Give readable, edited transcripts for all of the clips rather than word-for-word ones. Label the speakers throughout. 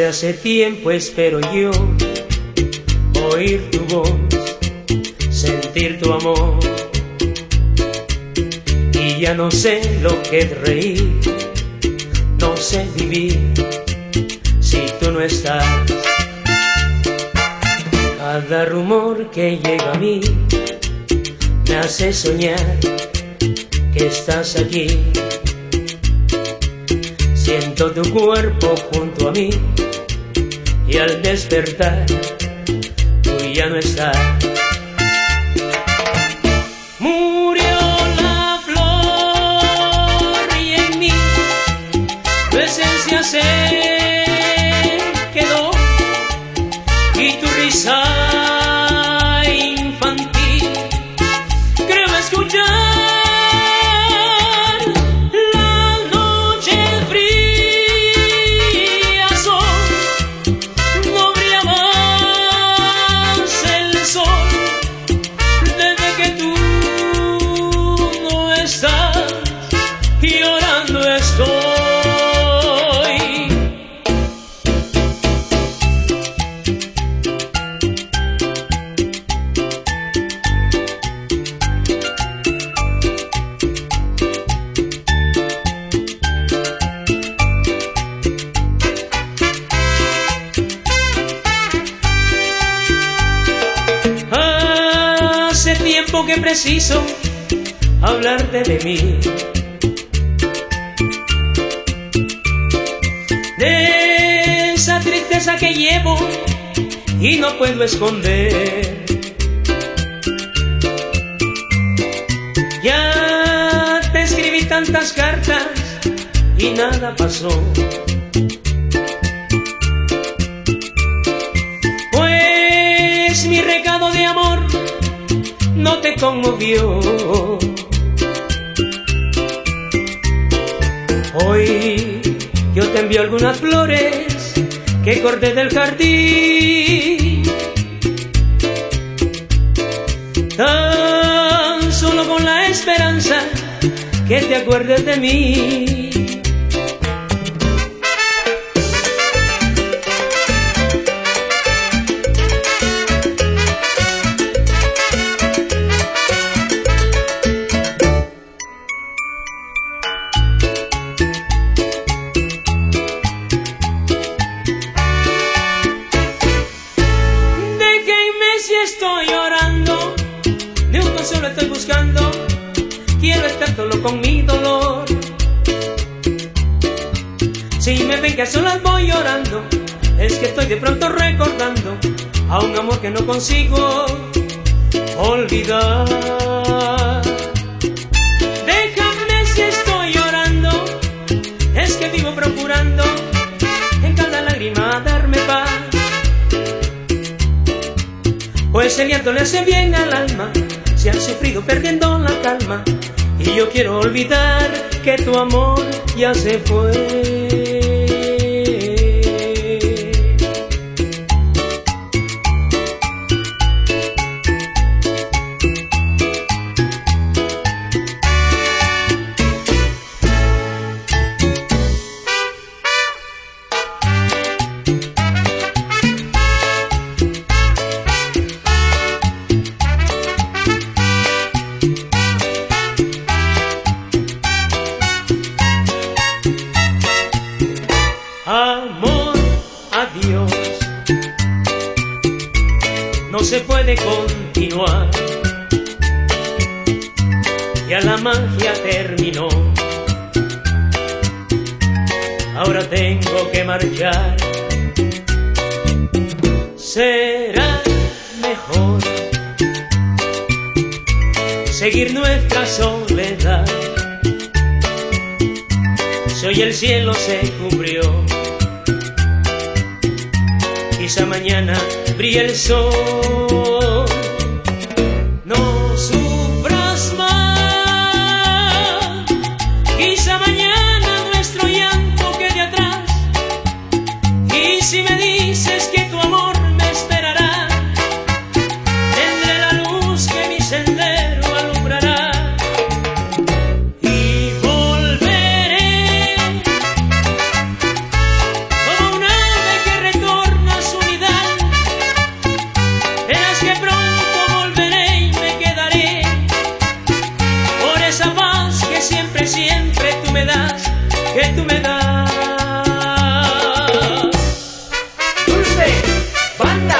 Speaker 1: Desde hace tiempo espero yo oír tu voz, sentir tu amor, y ya no sé lo que es reír, no sé vivir si tú no estás. Cada rumor que llega a mí me hace soñar que estás aquí. Siento tu cuerpo junto a mí y al despertar tú ya no estás. Murió la flor y en mí tu esencia se quedó, y tu risa infantil creo escuchar. Hace tiempo que preciso hablarte de mí, de esa tristeza que llevo y no puedo esconder. Ya te escribí tantas cartas y nada pasó, pues mi recado de amor no te conmovió. Hoy yo te envío algunas flores que corté del jardín, tan solo con la esperanza que te acuerdes de mí.
Speaker 2: Estoy llorando, de un consuelo estoy buscando, quiero estar solo con mi dolor. Si me ven que a solas voy llorando, es que estoy de pronto recordando a un amor que no consigo olvidar. Déjame si estoy llorando, es que vivo procurando en cada lágrima darme paz, pues el llanto le hace bien al alma, se han sufrido perdiendo la calma, y yo quiero olvidar que tu amor ya se fue.
Speaker 1: Amor, adiós, no se puede continuar, ya la magia terminó, ahora tengo que marchar. Será mejor seguir nuestra soledad, si hoy el cielo se cubrió, quizá mañana brille el sol. No sufras más, quizá mañana nuestro llanto quede atrás, y si me dices que tu amor me esperará, tendré la luz que mi sendero alumbrará, y volveré como un ave que
Speaker 2: me das, que tú me das. Dulce, banda.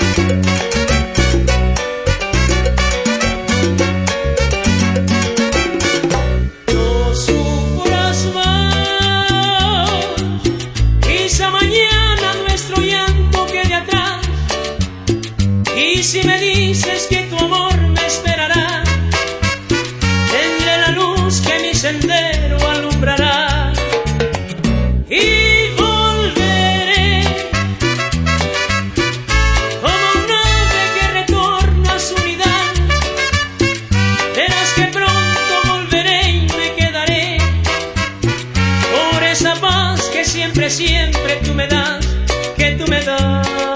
Speaker 2: No sufras más, quizá mañana nuestro llanto quede atrás. Y si me dices que tu amor me esperará, tendré la luz que mi sendero alumbrará. Y volveré como un ave que retorna a su nidal. Verás que pronto volveré y me quedaré por esa paz que siempre, siempre tú me das, que tú me das.